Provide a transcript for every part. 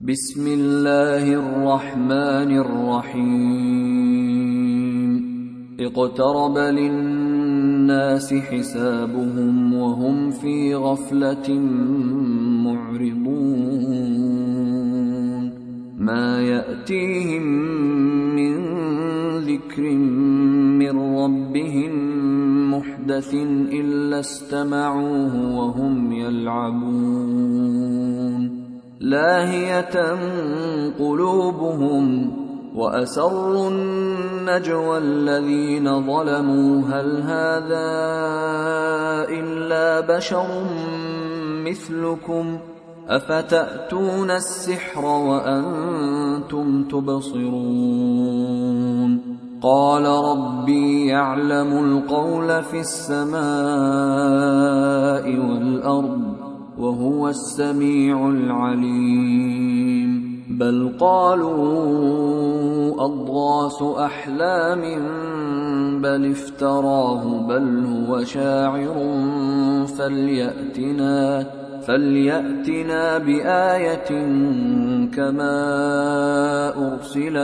بسم الله الرحمن الرحيم اقترب للناس حسابهم وهم في غفلة معرضون ما يأتيهم من ذكر من ربهم محدث إلا استمعوه وهم يلعبون لاهية قلوبهم وأسروا النجوى الذين ظلموا هل هذا إلا بشر مثلكم أفتأتون السحر وأنتم تبصرون قال ربي يعلم القول في السماء والأرض وهو السميع العليم بل قالوا أضغاث أحلام بل افتراه بل هو شاعر فليأتنا بآية كما أرسل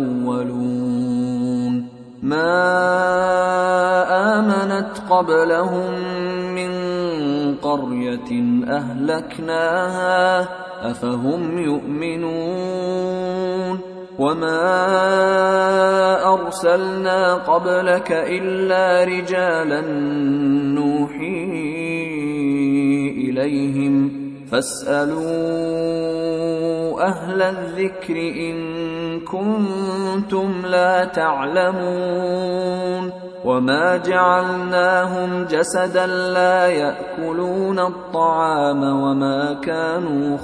الأولون ما آمنت قبلهم من قرية أهلكناها أفهم يؤمنون وما أرسلنا قبلك إلا رجالا نوحي إليهم فاسألوا أهل الذكر إن كنتم لا تعلمون وما جعلناهم جسدا لا يأكلون الطعام وما كانوا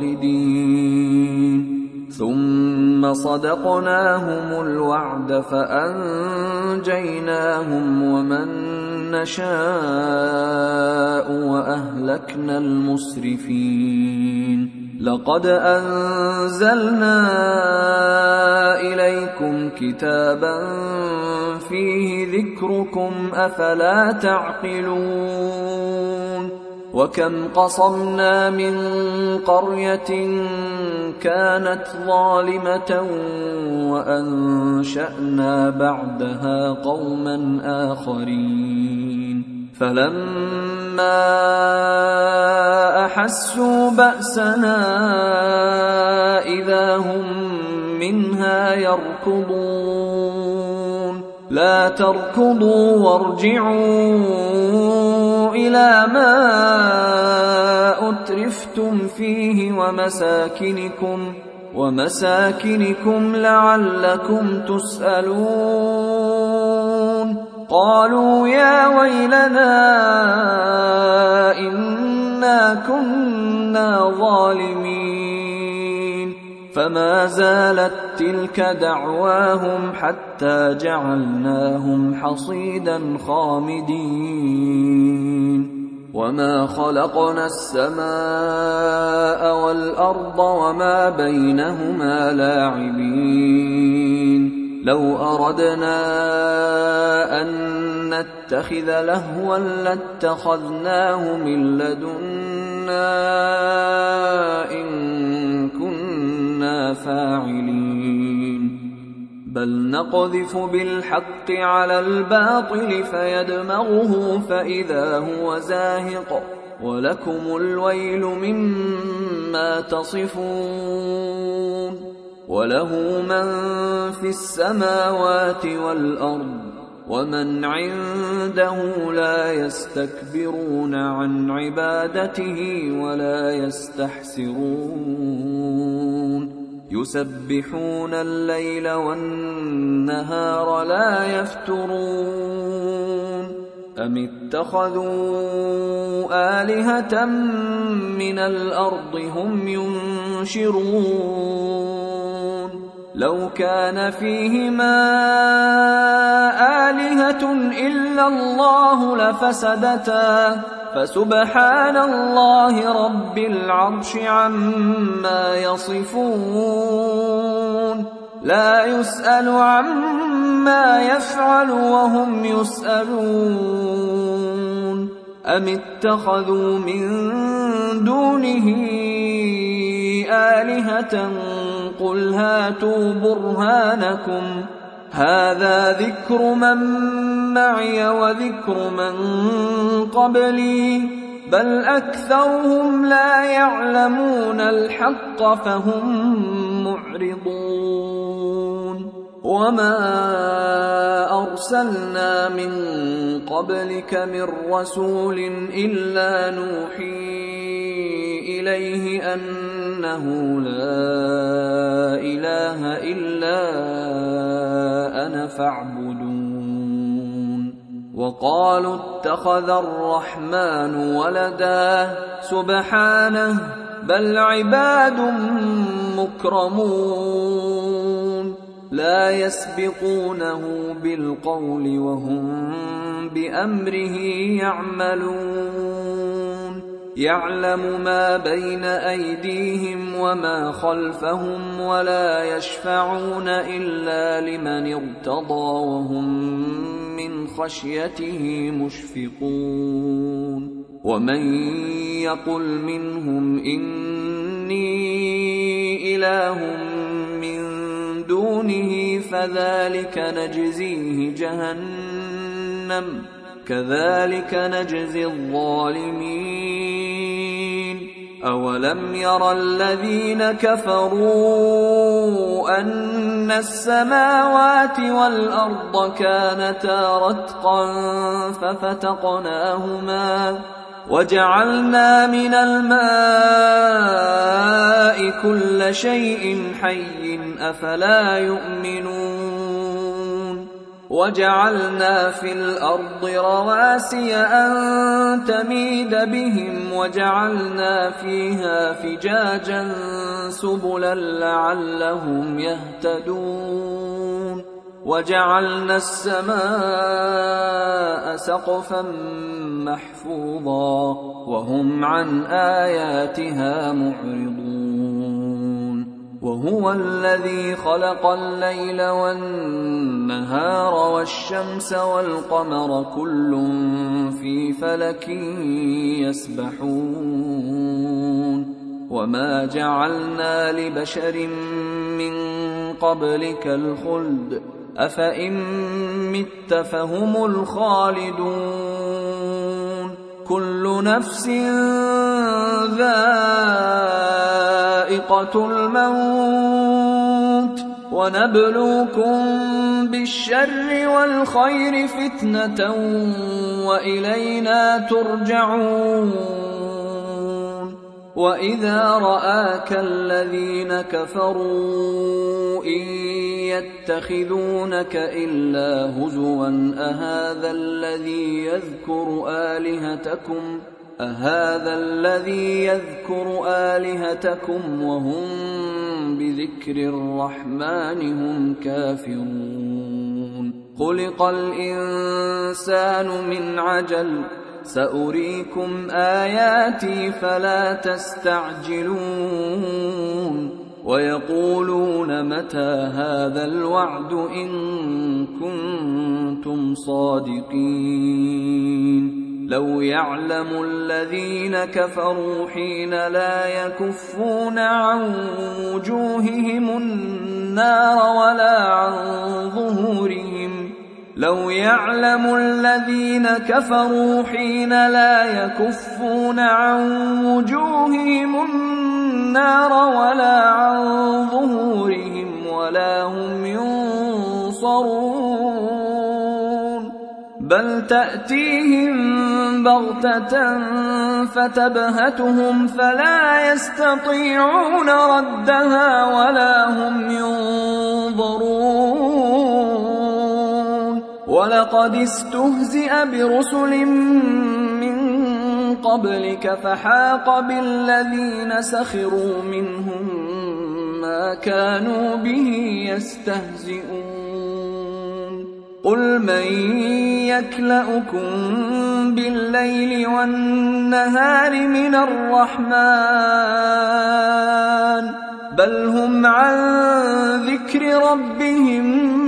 خالدين ثم صدقناهم الوعد فأنجيناهم ومن نشاء وأهلكنا المسرفين لقد أنزلنا إليكم كتابا فيه ذكركم أفلا تعقلون وكم قصمنا من قرية كانت ظالمة وأنشأنا بعدها قوما آخرين فلما أحسوا بأسنا إذا هم منها يركضون لا تركضوا وارجعوا إلى ما أترفتم فيه ومساكنكم لعلكم تسألون قالوا يا ويلنا إنا كنا ظالمين فما زالت تلك دعواهم حتى جعلناهم حصيدا خامدين وما خلقنا السماء والأرض وما بينهما لاعبين لو أردنا أن نتخذ لهوا لاتخذناه من لدنا إن كنا فاعلين بل نقذف بالحق على الباطل فيدمغه فإذا هو زاهق ولكم الويل مما تصفون وله من في السماوات والأرض ومن عنده لا يستكبرون عن عبادته ولا يستحسرون يسبحون الليل والنهار لا يفترون أم اتخذوا آلهة من الأرض هم ينشرون لو كان فيهما آلهة إلا الله لفسدتا فسبحان الله رب العرش عما يصفون لا يسأل عما يفعل وهم يسألون أم اتخذوا من دونه آلهة قل هاتوا برهانكم هذا ذكر من معي وذكر من قبلي بل أكثرهم لا يعلمون الحق فهم معرضون وما أرسلنا من قبلك من رسول إلا نوحي إليه أنه لا إله إلا أنا فاعبدون وقالوا اتخذ الرحمن ولدا سبحانه بل عباد مكرمون لا يسبقونه بالقول وهم بأمره يعملون يعلم ما بين أيديهم وما خلفهم ولا يشفعون إلا لمن ارتضى وهم من خشيته مشفقون ومن يقل منهم إني إله من دونه فذلك نجزيه جهنم كذلك نجزي الظالمين أولم ير الذين كفروا أن السماوات والأرض كانتا رتقا ففتقناهما وجعلنا من الماء كل شيء حي أفلا يؤمنون وجعلنا في الأرض رواسي أن تميد بهم وجعلنا فيها فجاجا سبلا لعلهم يهتدون وجعلنا السماء سقفا محفوظا وهم عن آياتها معرضون وهو الذي خلق الليل والنهار والشمس والقمر كل في فلك يسبحون وما جعلنا لبشر من قبلك الخلد أفإن مت فهم الخالدون كل نفس ذائقة الموت ونبلوكم بالشر والخير فتنة وإلينا ترجعون وإذا رآك الذين كفروا إن يتخذونك إلا هزوا أهذا الذي يذكر آلهتكم وهم بذكر الرحمن هم كافرون خلق الإنسان من عجل سأريكم آياتي فلا تستعجلون ويقولون متى هذا الوعد إن كنتم صادقين لو يعلم الذين كفروا حين لا يكفون عن وجوههم النار ولا عن ظهورهم لو يعلم الذين كفروا حين لا يكفون عن وجوههم النار ولا عن ظهورهم ولا هم ينصرون بل تأتيهم بغتة فتبهتهم فلا يستطيعون ردها ولا هم ينظرون ولقد استهزئ برسل من قبلك فحاق بالذين سخروا منهم ما كانوا به يستهزئون قل من يكلؤكم بالليل والنهار من الرحمن بل هم عن ذكر ربهم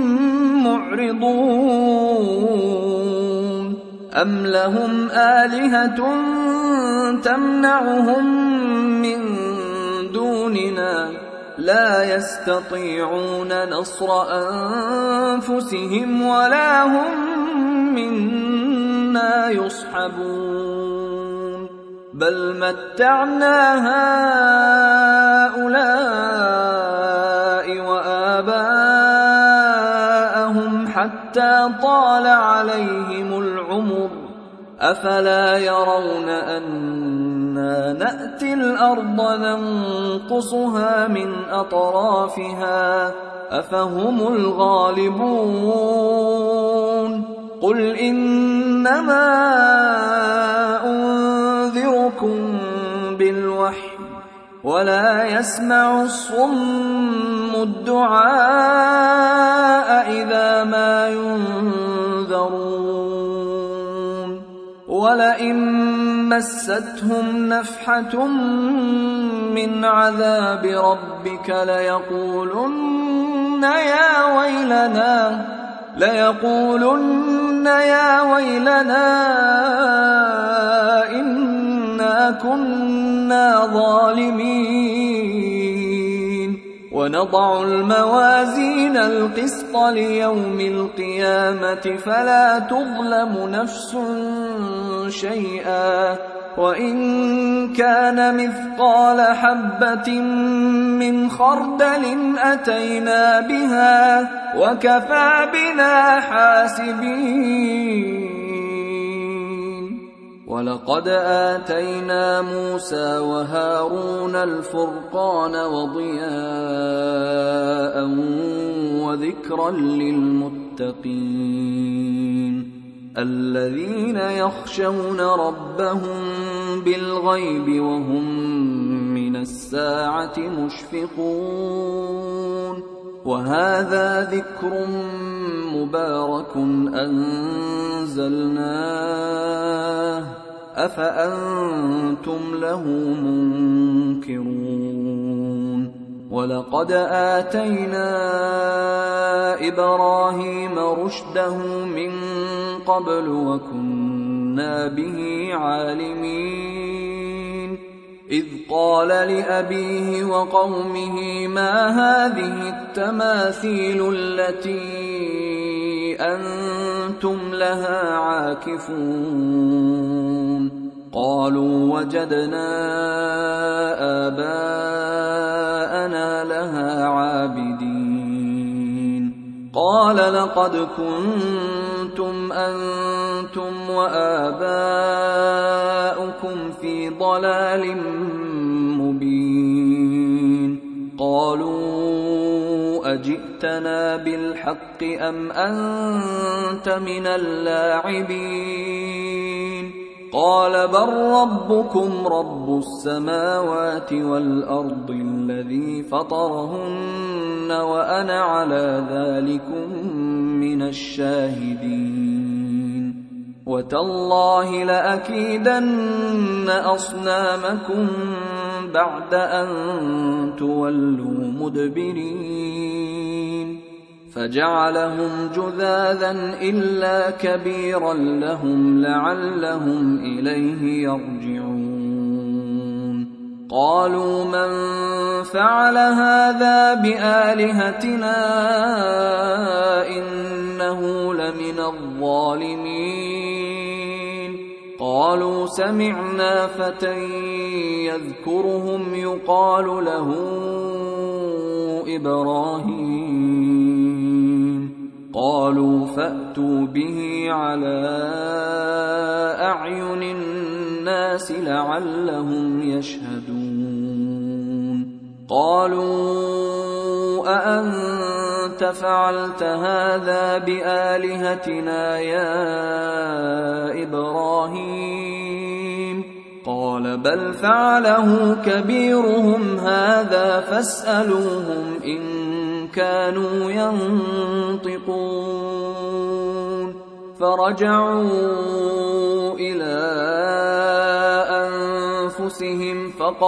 معرضون أم لهم آلهة تمنعهم من دوننا لا يستطيعون نصر أنفسهم ولا هم منا يصحبون بل متعنا هؤلاء وآباءهم حتى طال عليهم العمر أفلا يرون أنا نأتي الأرض ننقصها من أطرافها أفهم الغالبون قل إنما أنذركم بالوحي ولا يسمع الصم الدعاء إذا ما ينذرون ولئن مستهم نفحة من عذاب ربك ليقولن يا ويلنا إنا كنا ظالمين ونضع الموازين القسط ليوم القيامة فلا تظلم نفس شيئا وإن كان مثقال حبة من خردل أتينا بها وكفى بنا حاسبين ولقد آتينا موسى وهارون الفرقان وضياء وذكرا للمتقين الذين يخشون ربهم بالغيب وهم من الساعة مشفقون وهذا ذكر مبارك أنزلناه أفأنتم له منكرون ولقد آتينا إبراهيم رشده من قبل وكنا به عالمين إذ قال لأبيه وقومه ما هذه التماثيل التي أنتم لها عاكفون قالوا وجدنا آباءنا لها عابدين قال لقد كنتم أنتم وآباؤكم في ضلال مبين قالوا أجئتنا بالحق أم أنت من اللاعبين قال بل ربكم رب السماوات والأرض الذي فطرهن وأنا على ذلكم من الشاهدين وتالله لأكيدن أصنامكم بعد أن تولوا مدبرين فجعلهم جذاذا إلا كبيرا لهم لعلهم إليه يرجعون قالوا من فعل هذا بآلهتنا إنه لمن الظالمين قالوا سمعنا فتى يذكرهم يقال له إبراهيم قالوا فأتوا به على أعين الناس لعلهم يشهدون قالوا أأنت فعلت هذا بآلهتنا يا إبراهيم قال بل فعله كبيرهم هذا فاسألوهم إن كانوا ينطقون فرجعوا إلى أنفسهم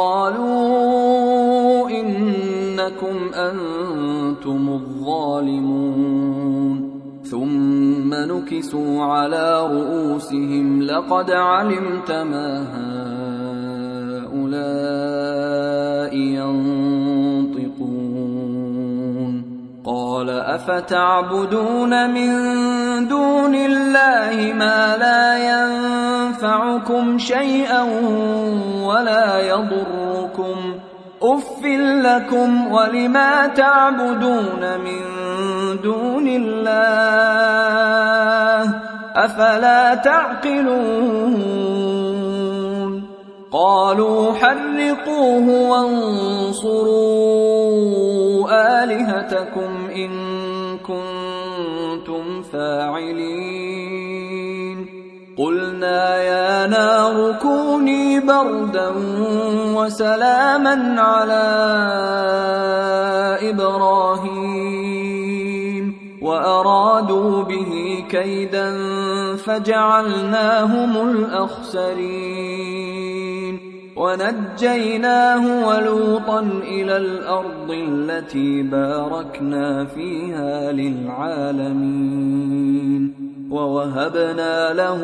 فقالوا إنكم أنتم الظالمون ثم نكسوا على رؤوسهم لقد علمت ما هؤلاء هؤلاء ينطقون قال أفتعبدون من دون الله ما لا ينفعكم شيئا ولا يضركم أف لكم ولما تعبدون من دون الله أفلا تعقلون قالوا حرقوه وانصروا آلهتكم إن كنتم فاعلين قلنا يا نار كوني بردا وسلاما على إبراهيم وأرادوا به كيدا فجعلناهم الأخسرين ونجيناه ولوطا إلى الأرض التي باركنا فيها للعالمين ووهبنا له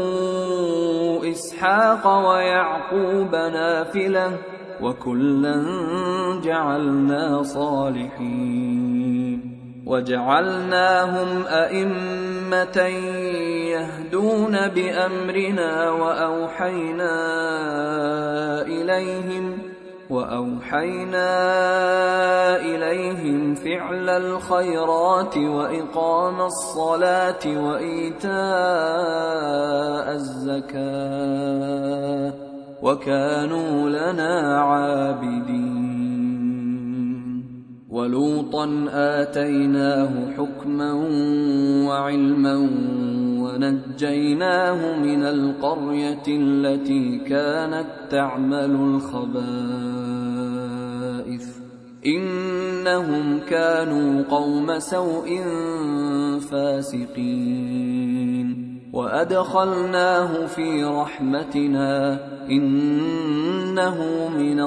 إسحاق ويعقوب نافلة وكلا جعلنا صالحين وجعلناهم أئمة يهدون بأمرنا وأوحينا إليهم فعل الخيرات وإقام الصلاة وإيتاء الزكاة وكانوا لنا عابدين ولوطا آتيناه حكما وعلما ونجيناه من القرية التي كانت تعمل الخبائث إنهم كانوا قوم سوء فاسقين وأدخلناه في رحمتنا إنه من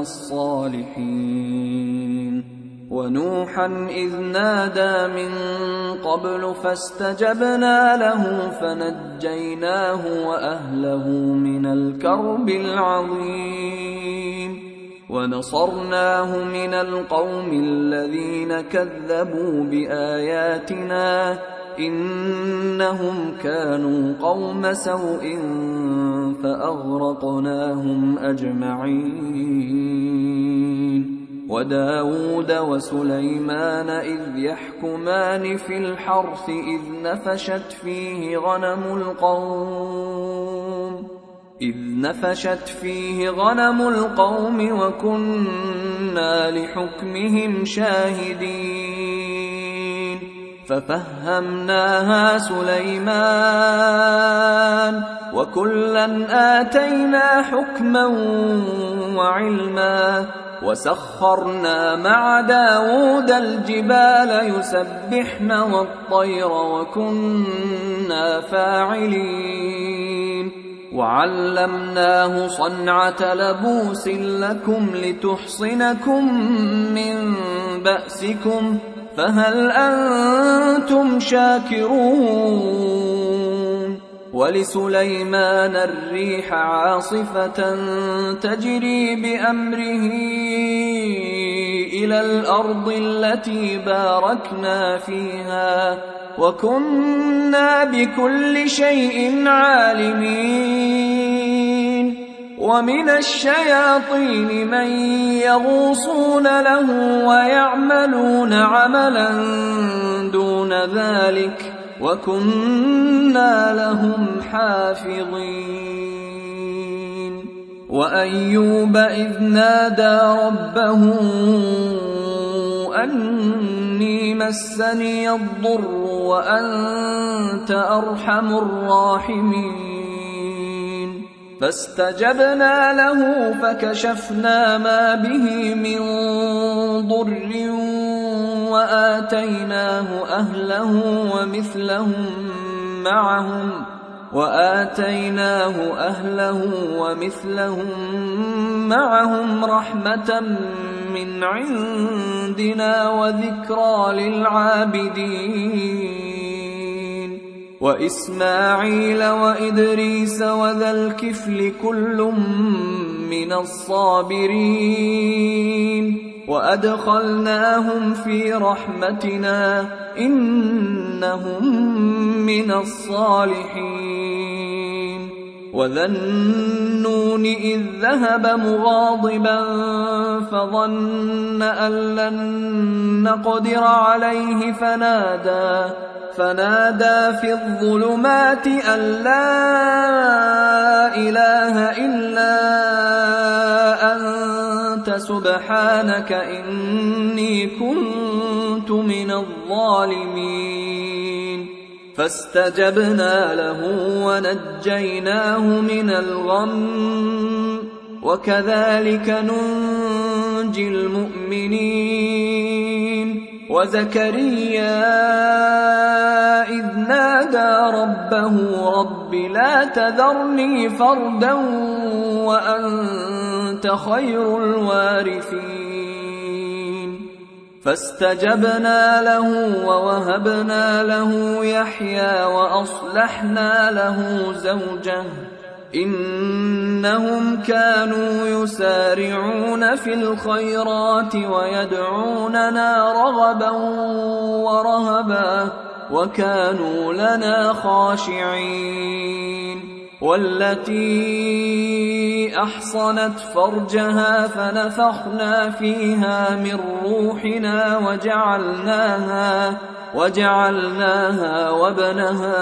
الصالحين ونوحا إذ نادى من قبل فاستجبنا له فنجيناه وأهله من الكرب العظيم ونصرناه من القوم الذين كذبوا بآياتنا إنهم كانوا قوم سوء فأغرقناهم أجمعين وداود وسليمان إذ يحكمان في الحرث إذ نفشت فيه غنم القوم وكنا لحكمهم شاهدين ففهمناها سليمان وكلا آتينا حكما وعلما وسخرنا مع داود الجبال يسبحن والطير وكنا فاعلين وعلمناه صنعة لبوس لكم لتحصنكم من بأسكم فهل أنتم شاكرون ولسليمان الريح عاصفة تجري بأمره إلى الأرض التي باركنا فيها وكنا بكل شيء عالمين ومن الشياطين من يغوصون له ويعملون عملا دون ذلك وكنا لهم حافظين وأيوب إذ نادى ربه أني مسني الضر وأنت أرحم الراحمين فاستجبنا له فكشفنا ما به من ضر وآتيناه أهله ومثلهم معهم رحمة من عندنا وذكرى للعابدين وإسماعيل وإدريس وذا الكفل كل من الصابرين وأدخلناهم في رحمتنا إنهم من الصالحين وذا النون إذ ذهب مغاضبا فظن أن لن نقدر عليه فنادى في الظلمات أن لا إله إلا أنت سبحانك إني كنت من الظالمين فاستجبنا له ونجيناه من الغم وكذلك ننجي المؤمنين وزكريا إذ نادى ربه رب لا تذرني فردا وأنت خير الوارثين فاستجبنا له ووهبنا له يحيى وأصلحنا له زوجه إنهم كانوا يسارعون في الخيرات ويدعوننا رغبا ورهبا وكانوا لنا خاشعين والتي أحصنت فرجها فنفخنا فيها من روحنا وجعلناها وابنها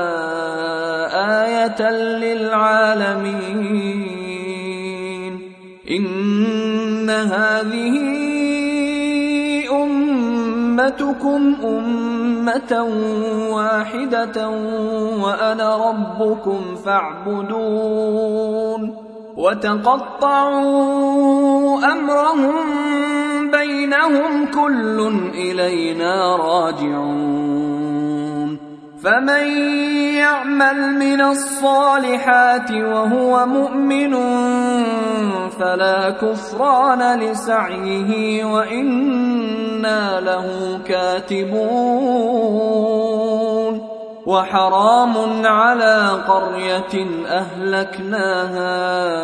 آية للعالمين إن هذه أمتكم أمة واحدة وأنا ربكم فاعبدون وتقطعوا أمرهم بينهم كل إلينا راجعون فمن يعمل من الصالحات وهو مؤمن فلا كفران لسعيه وإنا له كاتبون وحرام على قرية أهلكناها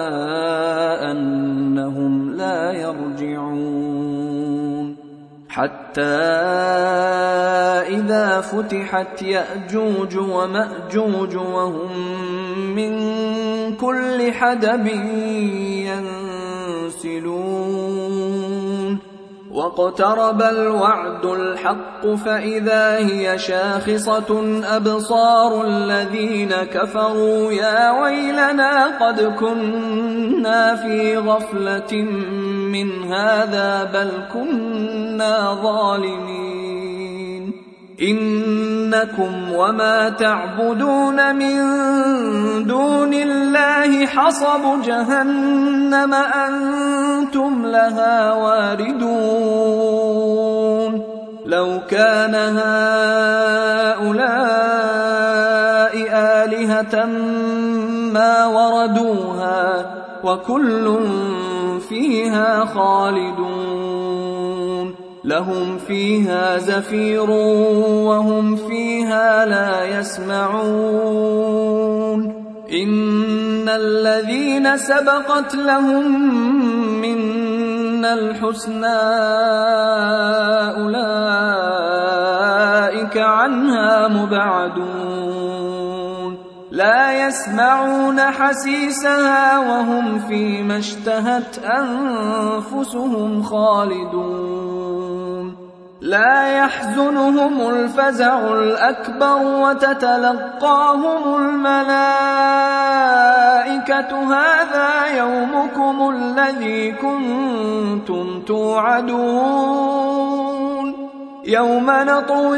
أنهم لا يرجعون حتى إذا فتحت يأجوج ومأجوج وهم من كل حدب ينسلون واقترب الوعد الحق فإذا هي شاخصة أبصار الذين كفروا يا ويلنا قد كنا في غفلة من هذا بل كنا ظالمين إنكم وما تعبدون من دون الله حصب جهنم أنتم لها واردون لو كان هؤلاء آلهة ما وردوها وكل فيها خالدون لهم فيها زفير وهم فيها لا يسمعون إن الذين سبقت لهم منا الحسنى أولئك عنها مبعدون لا يسمعون حسيسها وهم فيما اشتهت أنفسهم خالدون لا يحزنهم الفزع الأكبر وتتلقاهم الملائكة هذا يومكم الذي كنتم توعدون يوم نطوي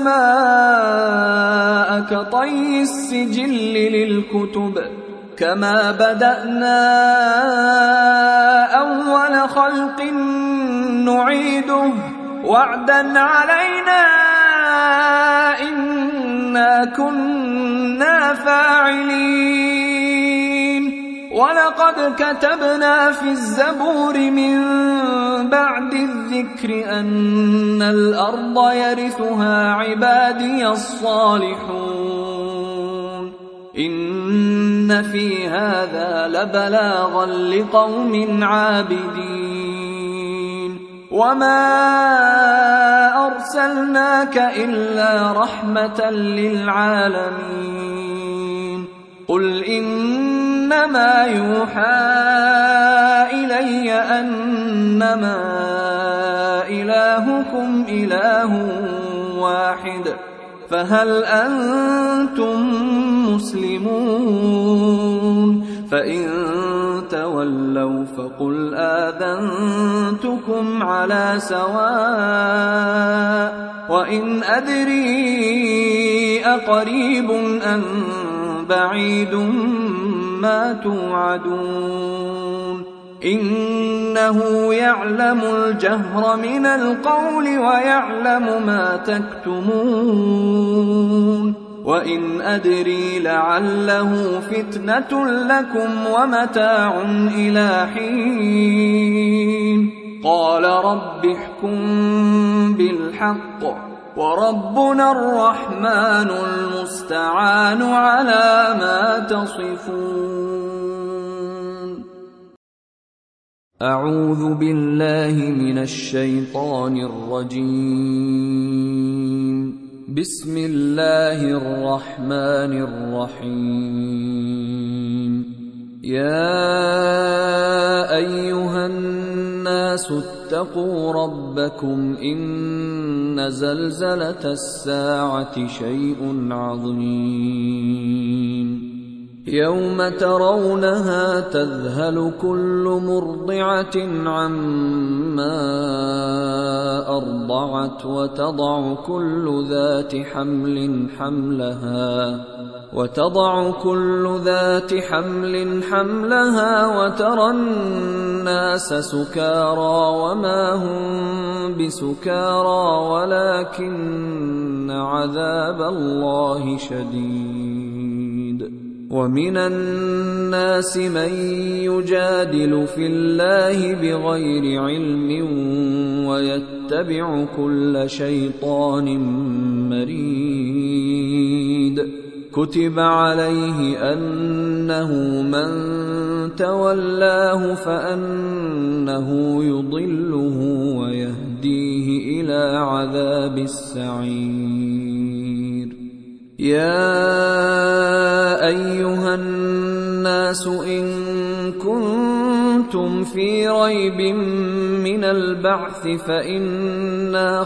السماء كطي السجل للكتب كما بدأنا أول خلق نعيده وعدا علينا إنا كنا فاعلين ولقد كتبنا في الزبور من بعد الذكر أن الأرض يرثها عبادي الصالحون إن في هذا لبلاغا لقوم عابدين وما أرسلناك إلا رحمة للعالمين قل إنما يوحى إلي أنما إلهكم إله واحد فهل أنتم مسلمون فإن تولوا فقل آذنتكم على سواء وإن أدري أقريب أم بعيد ما توعدون إنه يعلم الجهر من القول ويعلم ما تكتمون وإن أدري لعله فتنة لكم ومتاع إلى حين قال رب احكم بالحق وربنا الرحمن المستعان على ما تصفون. أعوذ بالله من الشيطان الرجيم. بسم الله الرحمن الرحيم. يا أيها الناس اتقوا ربكم إن زلزلة الساعة شيء عظيم يوم ترونها تذهل كل مرضعة عما أرضعت وتضع كل ذات حمل حملها وترى الناس سكارى وما هم بسكارى ولكن عذاب الله شديد ومن الناس من يجادل في الله بغير علم ويتبع كل شيطان مريد كتب عليه أنه من تولاه فأنه يضله ويهديه إلى عذاب السعير. يا أيها الناس إن كنتم في ريب من البعث فإنا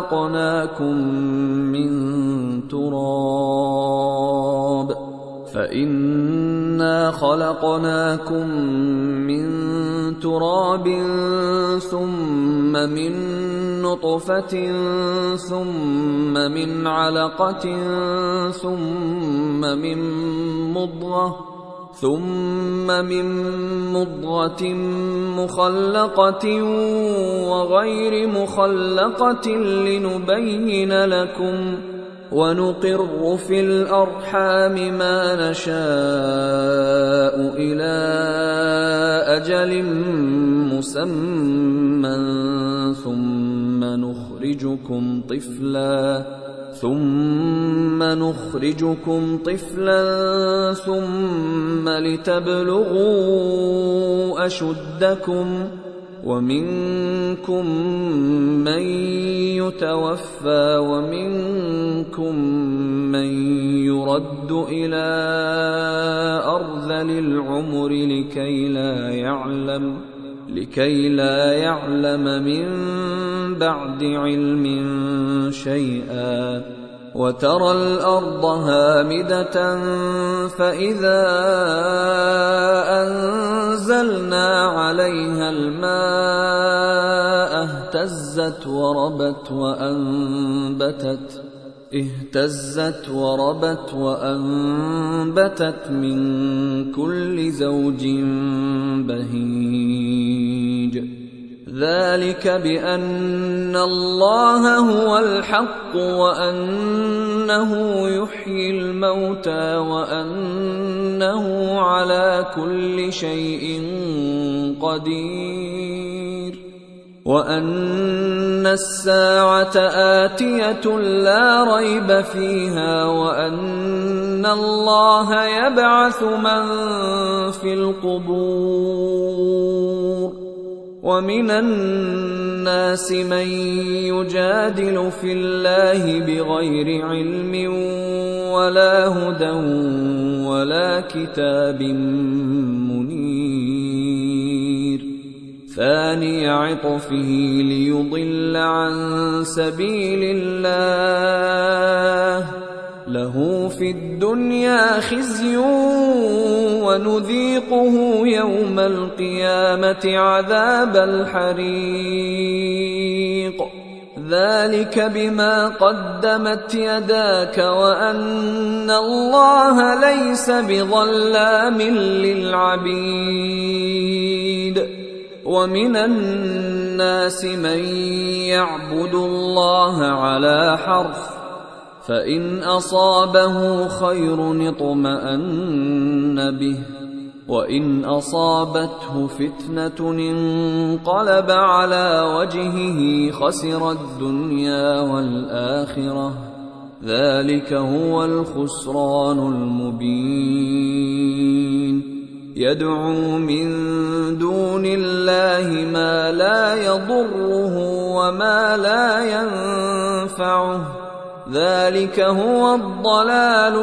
خلقناكم من تراب ثم من نطفة ثم من علقة ثم من مضغة مخلقة وغير مخلقة لنبين لكم ونقر في الأرحام ما نشاء إلى أجل مسمى ثم نخرجكم طفلا ثم لتبلغوا أشدكم ومنكم من يتوفى ومنكم من يرد إلى أرذل العمر لكي لا يعلم من بعد علم شيئا وترى الأرض هامدة فإذا أنزلنا عليها الماء اهتزت وربت وأنبتت من كل زوج بهيج ذلك بأن الله هو الحق وأنه يحيي الموتى وأنه إنه على كل شيء قدير وأن الساعة آتية لا ريب فيها وأن الله يبعث من في القبور ومن الناس من يجادل في الله بغير علم ولا هدى ولا كتاب منير ثاني عطفه ليضل عن سبيل الله له في الدنيا خزي ونذيقه يوم القيامة عذاب الحريق ذلك بما قدمت يداك وأن الله ليس بظلام للعبيد ومن الناس من يعبد الله على حرف فإن أصابه خير اطمأن به وإن أصابته فتنة انقلب على وجهه خسر الدنيا والآخرة ذلك هو الخسران المبين يدعو من دون الله ما لا يضره وما لا ينفعه ذلك هو الضلال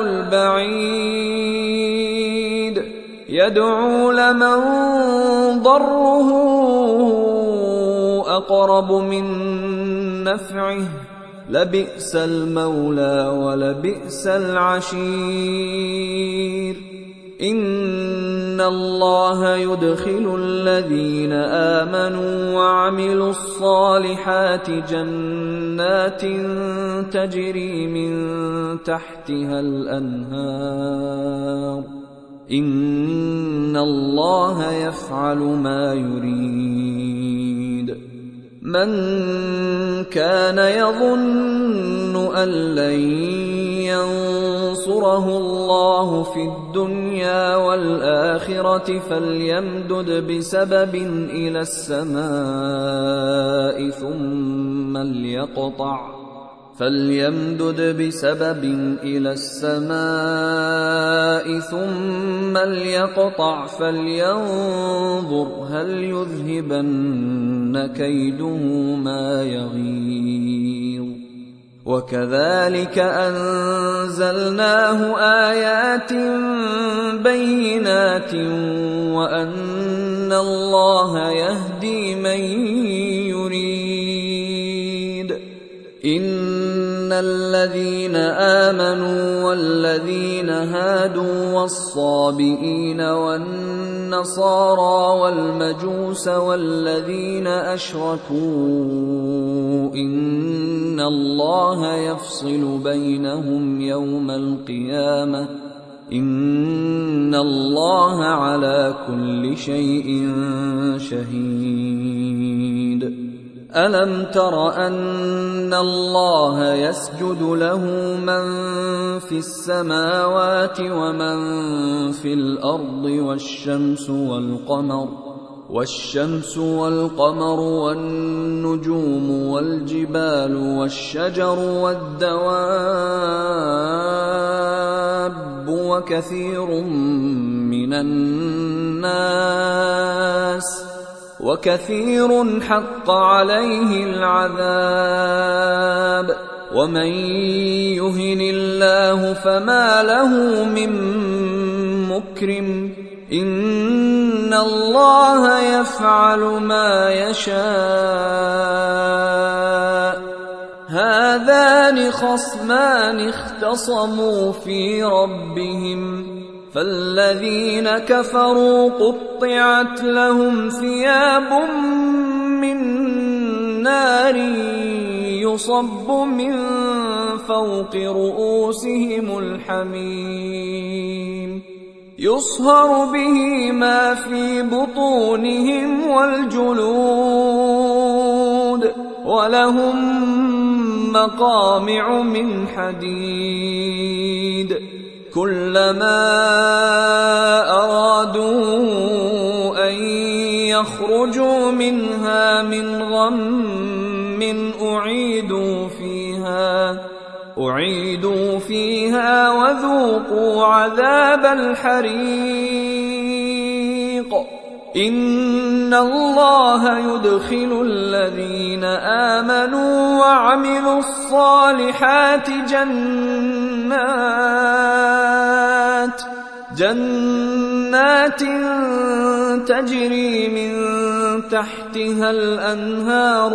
البعيد يدعو لمن ضره أقرب من نفعه لبئس المولى ولبئس العشير إن الله يدخل الذين آمنوا وعملوا الصالحات جنات تجري من تحتها الأنهار إن الله يفعل ما يريد من كان يظن أن لن ينصره الله في الدنيا والآخرة فليمدد بسبب إلى السماء ثم ليقطع فلينظر هل يذهبن كيده ما يغيظ وكذلك أنزلناه آيات بينات وأن الله يهدي من يريد إن الذين آمنوا والذين هادوا والصابئين والنصارى والمجوس والذين أشركوا إن الله يفصل بينهم يوم القيامة إن الله على كل شيء شهيد ألم تر أن الله يسجد له من في السماوات ومن في الأرض والشمس والقمر والنجوم والجبال والشجر والدواب وكثير حق عليه العذاب ومن يهن الله فما له من مكرم إن الله يفعل ما يشاء هذان خصمان اختصموا في ربهم فالذين كفروا قطعت لهم ثياب من نار يصب من فوق رؤوسهم الحميم يصهر به ما في بطونهم والجلود ولهم مقامع من حديد كلما أرادوا أن يخرجوا منها من غم أعيدوا فيها وذوقوا عذاب الحريق إن الله يدخل الذين آمنوا وعملوا الصالحات جنات تجري من تحتها الأنهار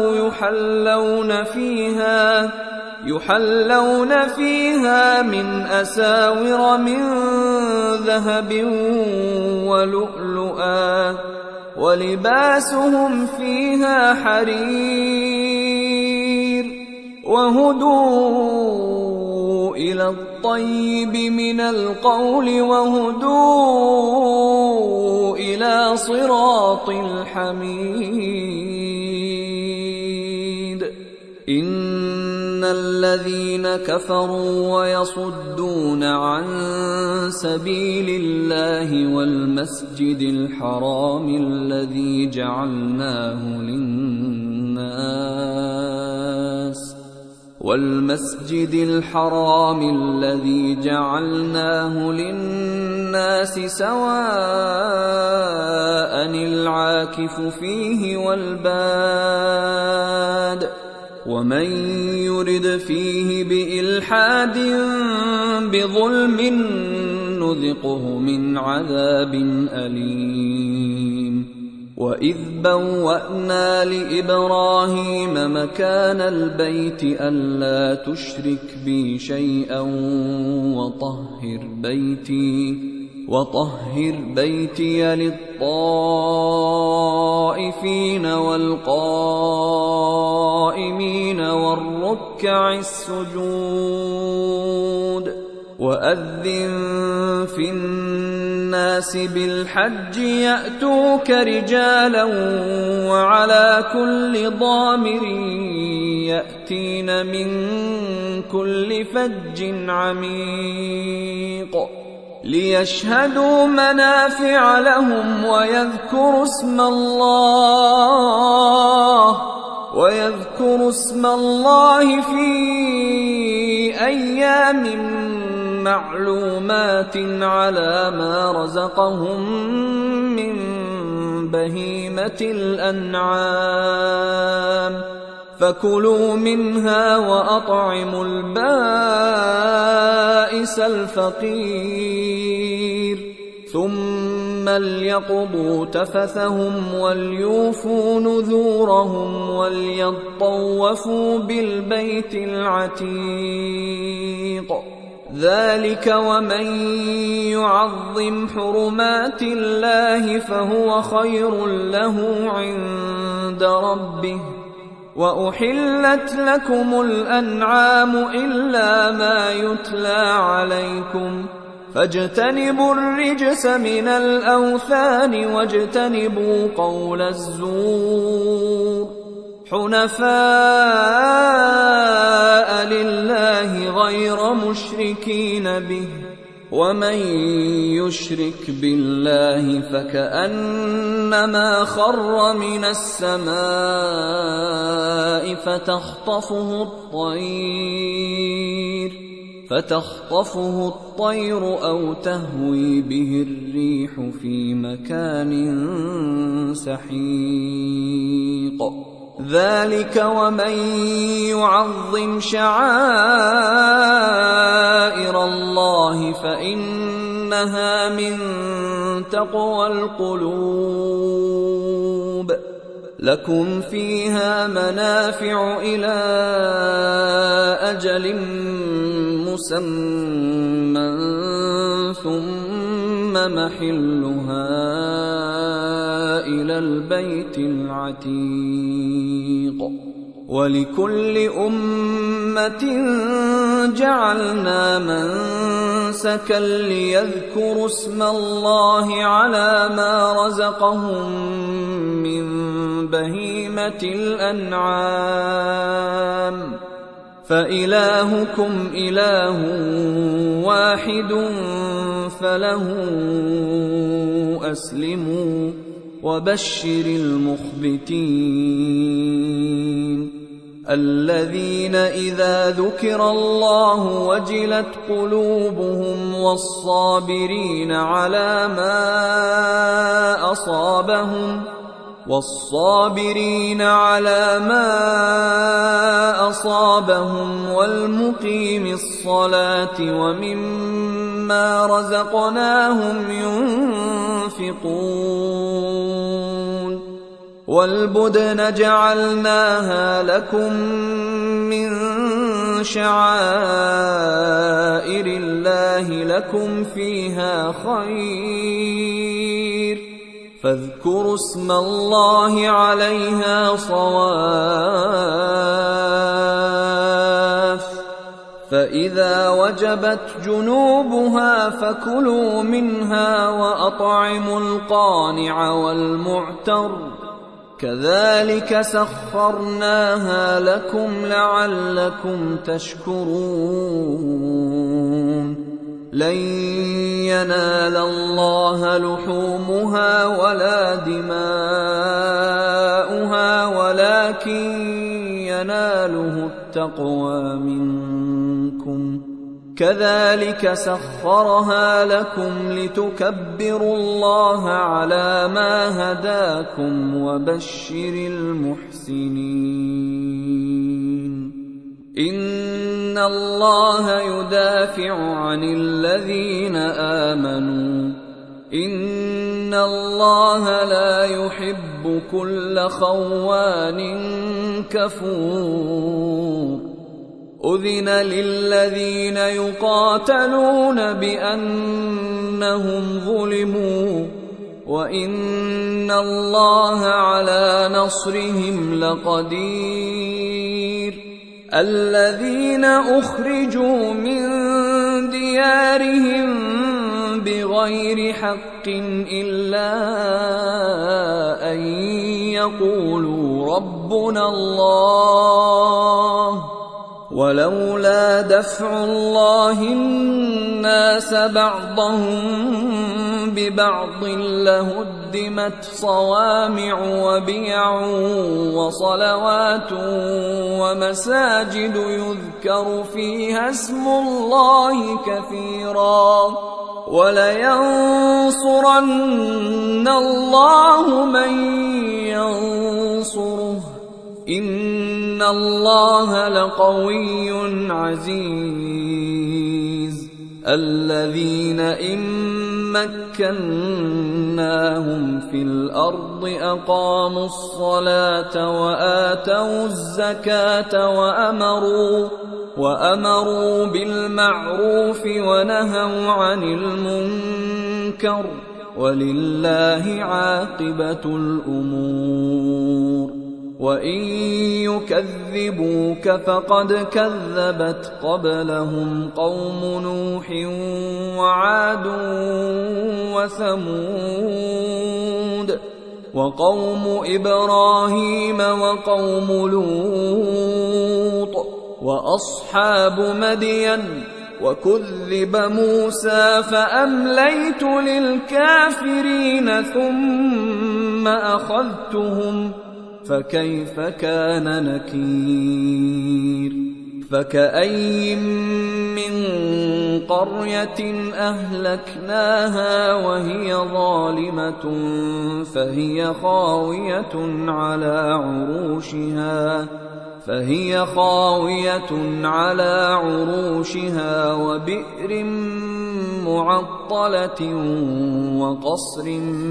يحلون فيها من أساور من ذهب ولؤلؤا ولباسهم فيها حرير وهدوا إلى الطيب من القول وهدوا إلى صراط الحميد إن الذين كفروا ويصدون عن سبيل الله والمسجد الحرام الذي جعلناه للناس سواء العاكف فيه والباد ومن يرد فيه بإلحاد بظلم نذقه من عذاب أليم وإذ بوأنا لإبراهيم مكان البيت ألا تشرك بي شيئا وطهر بيتي للطائفين والقائمين والركع السجود وأذن في الناس بالحج يأتوك رجالا وعلى كل ضامر يأتين من كل فج عميق ليشهدوا منافع لهم ويذكروا اسم الله في أيام معلومات على ما رزقهم من بهيمة الأنعام فكلوا منها وأطعموا البائس الفقير ثم ليقضوا تفثهم وليوفوا نذورهم وليطوفوا بالبيت العتيق ذلك ومن يعظم حرمات الله فهو خير له عند ربه وأحلت لكم الأنعام إلا ما يتلى عليكم فاجتنبوا الرجس من الأوثان واجتنبوا قول الزور حنفاء لله غير مشركين به ومن يشرك بالله فكأنما خر من السماء فتخطفه الطير أو تهوي به الريح في مكان سحيق ذلك ومن يعظم شعائر الله فإنها من تقوى القلوب لكم فيها منافع إلى أجل مسمى ثم محلها إلى البيت العتيق ولكل أمة جعلنا منسكا ليذكروا اسم الله على ما رزقهم من بهيمة الأنعام فإلهكم إله واحد فله أسلموا وبشر المخبتين الذين إذا ذكر الله وجلت قلوبهم والصابرين على ما أصابهم والمقيم الصلاة ومما رزقناهم ينفقون والبدن جعلناها لكم من شعائر الله لكم فيها خير فاذكروا اسم الله عليها صواف فإذا وجبت جنوبها فكلوا منها وأطعموا القانع والمعتر كذلك سخرناها لكم لعلكم تشكرون لن ينال الله لحومها ولا دماؤها ولكن يناله التقوى منكم كذلك سخرها لكم لتكبروا الله على ما هداكم وبشر المحسنين إن الله يدافع عن الذين آمنوا إن الله لا يحب كل خوان كفور أذن للذين يقاتلون بأنهم ظلموا وإن الله على نصرهم لقدير الذين أخرجوا من ديارهم بغير حق إلا أن يقولوا ربنا الله ولولا دفع الله الناس بعضهم ببعض لهدمت صوامع وبيع وصلوات ومساجد يذكر فيها اسم الله كثيرا ولينصرن الله من ينصره إن الله لقوي عزيز الذين إن مكناهم في الأرض أقاموا الصلاة وآتوا الزكاة وأمروا بالمعروف ونهوا عن المنكر ولله عاقبة الأمور وإن يكذبوك فقد كذبت قبلهم قوم نوح وعاد وثمود وقوم إبراهيم وقوم لوط وأصحاب مدين وكذب موسى فأمليت للكافرين ثم أخذتهم فكيف كان نكير فكأي من قرية أهلكناها وهي ظالمة فهي خاوية على عروشها وبئر معطلة وقصر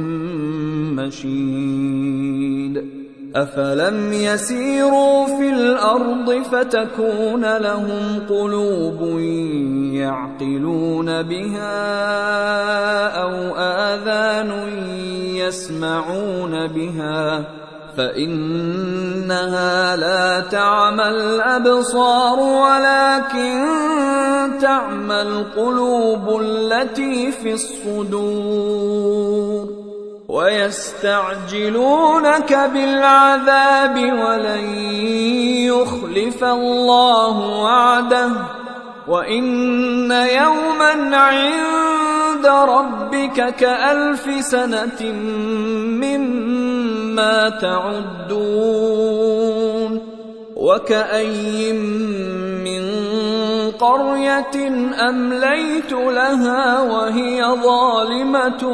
مشيد أفلم يسيروا في الأرض فتكون لهم قلوب يعقلون بها أو آذان يسمعون بها فإنها لا تعمى الأبصار ولكن تعمى القلوب التي في الصدور ويستعجلونك بالعذاب ولن يخلف الله وعده وإن يوما عند ربك كألف سنة مما تعدون وكأي من قرية أمليت لها وهي ظالمة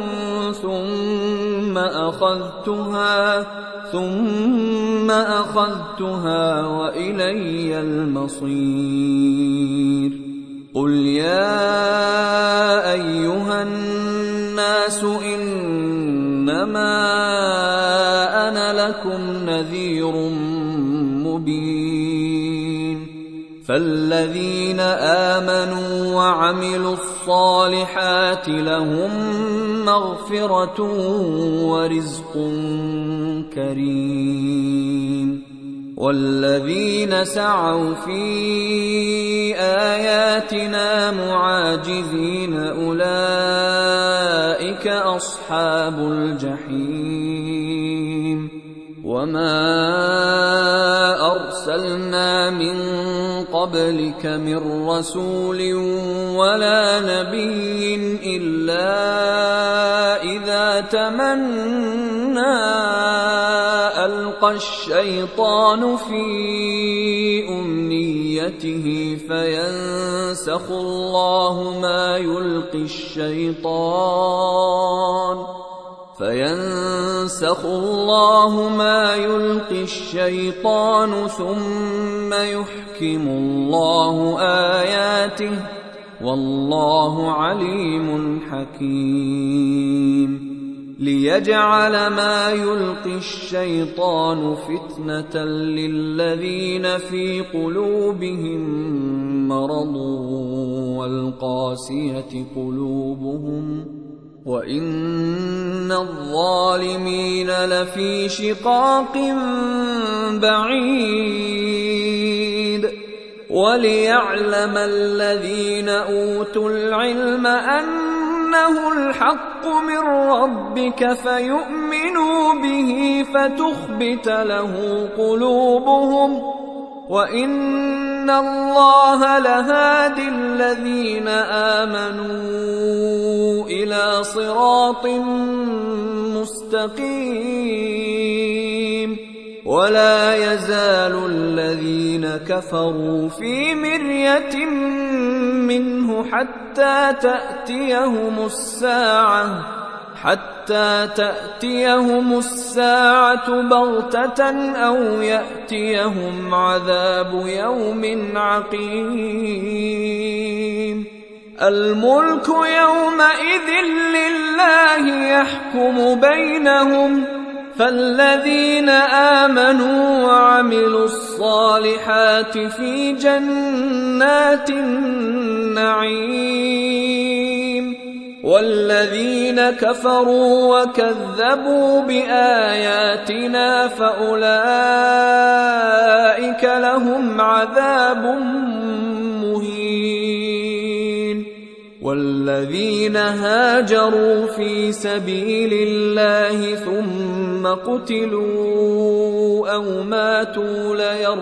ثم أخذتها وإلي المصير قل يا أيها الناس إنما أنا لكم نذير مبين فالذين آمنوا وعملوا الصالحات لهم مغفرة ورزق كريم والذين سعوا في آياتنا معاجزين أولئك أصحاب الجحيم وما أرسلنا من قبلك من رسول ولا نبي إلا إذا تمنى ألقى الشيطان في أمنيته فينسخ الله ما يلقي الشيطان ثم يحكم الله آياته والله عليم حكيم ليجعل ما يلقي الشيطان فتنة للذين في قلوبهم مرض والقاسية قلوبهم وإن الظالمين لفي شقاق بعيد وليعلم الذين أوتوا العلم أنه الحق من ربك فيؤمنوا به فتخبت له قلوبهم وإن الله لهادي الذين آمنوا إلى صراط مستقيم ولا يزال الذين كفروا في مرية منه حتى تأتيهم الساعة بغتة أو يأتيهم عذاب يوم عقيم الملك يومئذ لله يحكم بينهم فالذين آمنوا وعملوا الصالحات في جنات النعيم والذين كفروا وكذبوا بآياتنا فأولئك لهم عذاب مهين والذين هاجروا في سبيل الله ثم قتلوا أو ماتوا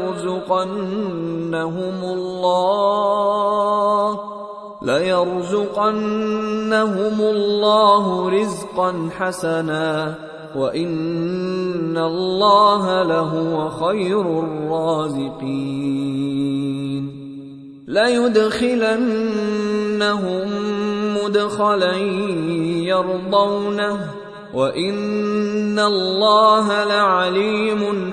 ليرزقنهم الله رزقا حسنا وإن الله لهو خير الرازقين ليدخلنهم مدخلا يرضونه وإن الله لعليم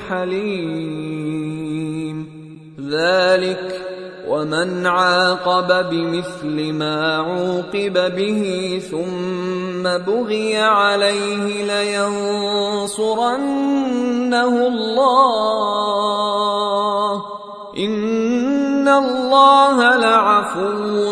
حليم ذلك ومن عاقب بمثل ما عوقب به ثم بغي عليه لينصرنه الله إن الله لعفو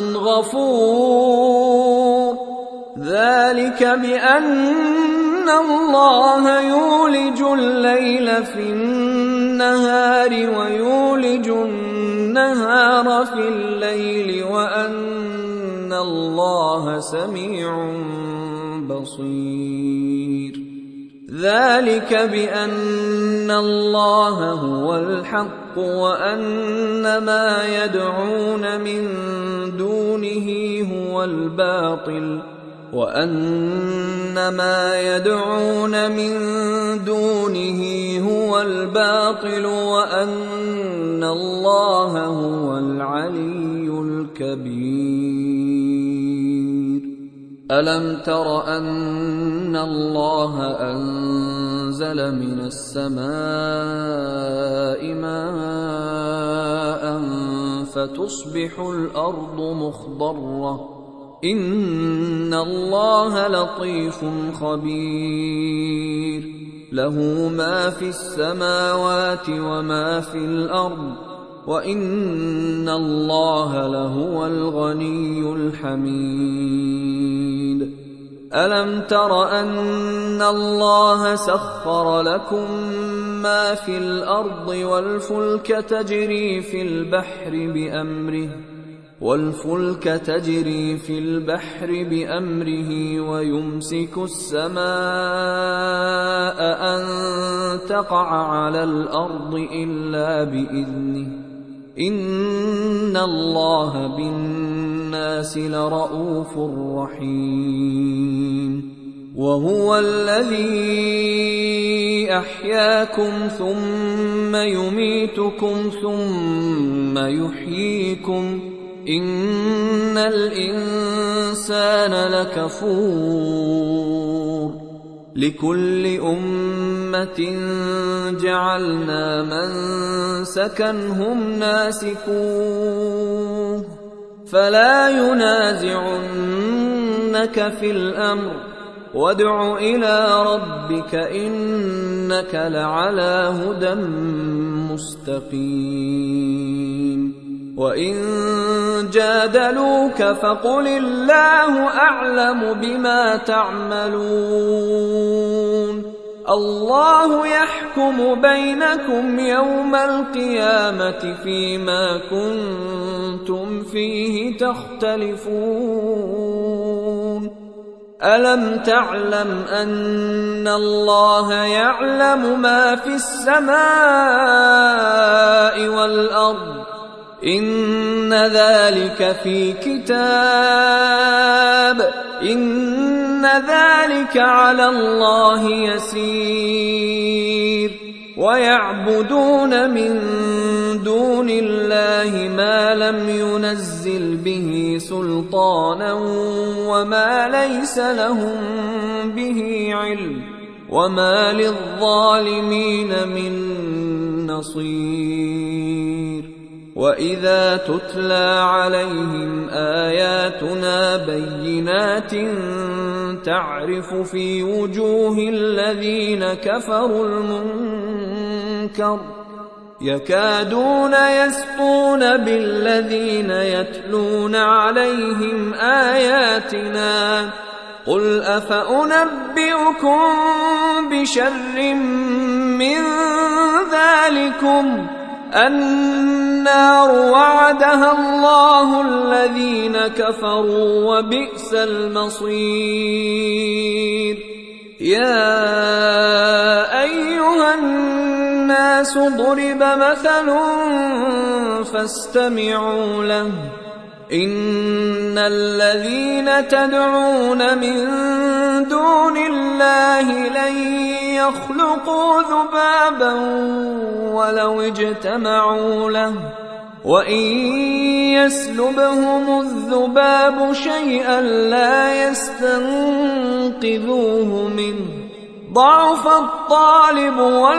غفور ذلك بأن الله يولج الليل في النهار ويولج النهار في الليل وأن الله سميع بصير ذلك بأن الله هو الحق وأن ما يدعون من دونه هو الباطل وأن الله هو العلي الكبير ألم تر أن الله أنزل من السماء ماء فتصبح الأرض مخضرة إن الله لطيف خبير له ما في السماوات وما في الأرض وإن الله لهو الغني الحميد ألم تر أن الله سخر لكم ما في الأرض والفلك تجري في البحر بأمره ويمسك السماء أن تقع على الأرض إلا بإذنه إن الله بالناس لرءوف رحيم وهو الذي أحياكم ثم يميتكم ثم يحييكم إن الإنسان لكفور لكل أمة جعلنا منسكا هم ناسكوه فلا ينازعنك في الأمر وادع إلى ربك إنك لعلى هدى مستقيم وإن جادلوك فقل الله أعلم بما تعملون الله يحكم بينكم يوم القيامة فيما كنتم فيه تختلفون ألم تعلم أن الله يعلم ما في السماء والأرض إن ذلك في كتاب إن ذلك على الله يسير ويعبدون من دون الله ما لم ينزل به سلطانا وما ليس لهم به علم وما للظالمين من نصير وإذا تتلى عليهم آياتنا بينات تعرف في وجوه الذين كفروا المنكر يكادون يسطون بالذين يتلون عليهم آياتنا قل أفأنبئكم بشر من ذلكم النار وعدها الله الذين كفروا وبئس المصير يا أيها الناس ضرب مثل فاستمعوا له إن الذين تدعون من دون الله لن يخلقوا ذبابا ولو اجتمعوا له وإن يسلبهم الذباب شيئا لا يستنقذوه منه ضعف الطالب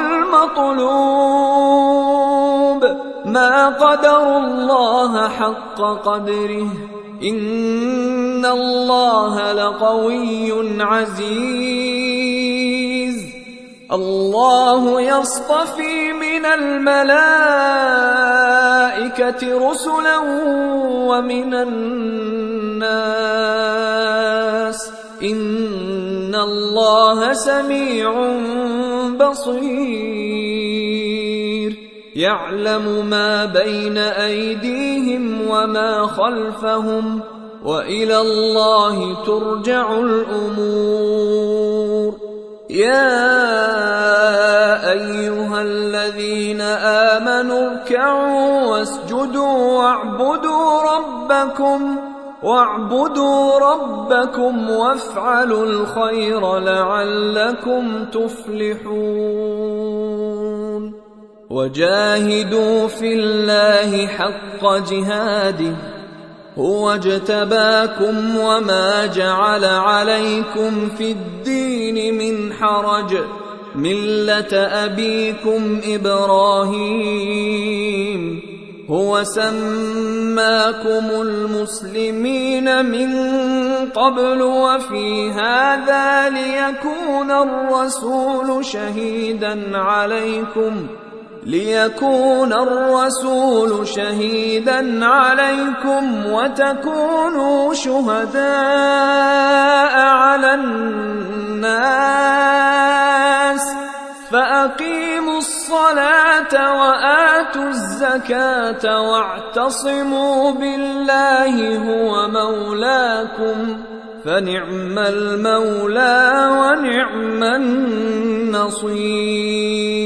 والمطلوب ما قدروا الله حق قدره إن الله لقوي عزيز الله يصطفي من الملائكة رسلا ومن الناس إن الله سميع بصير يعلم ما بين أيديهم وما خلفهم وإلى الله ترجع الأمور يا أيها الذين آمنوا اركعوا واسجدوا واعبدوا ربكم وافعلوا الخير لعلكم تفلحون وجاهدوا في الله حق جهاده هو اجتباكم وما جعل عليكم في الدين من حرج ملة أبيكم إبراهيم هو سماكم المسلمين من قبل وفي هذا ليكون الرسول شهيدا عليكم وتكونوا شهداء على الناس فأقيموا الصلاة وآتوا الزكاة واعتصموا بالله هو مولاكم فنعم المولى ونعم النصير.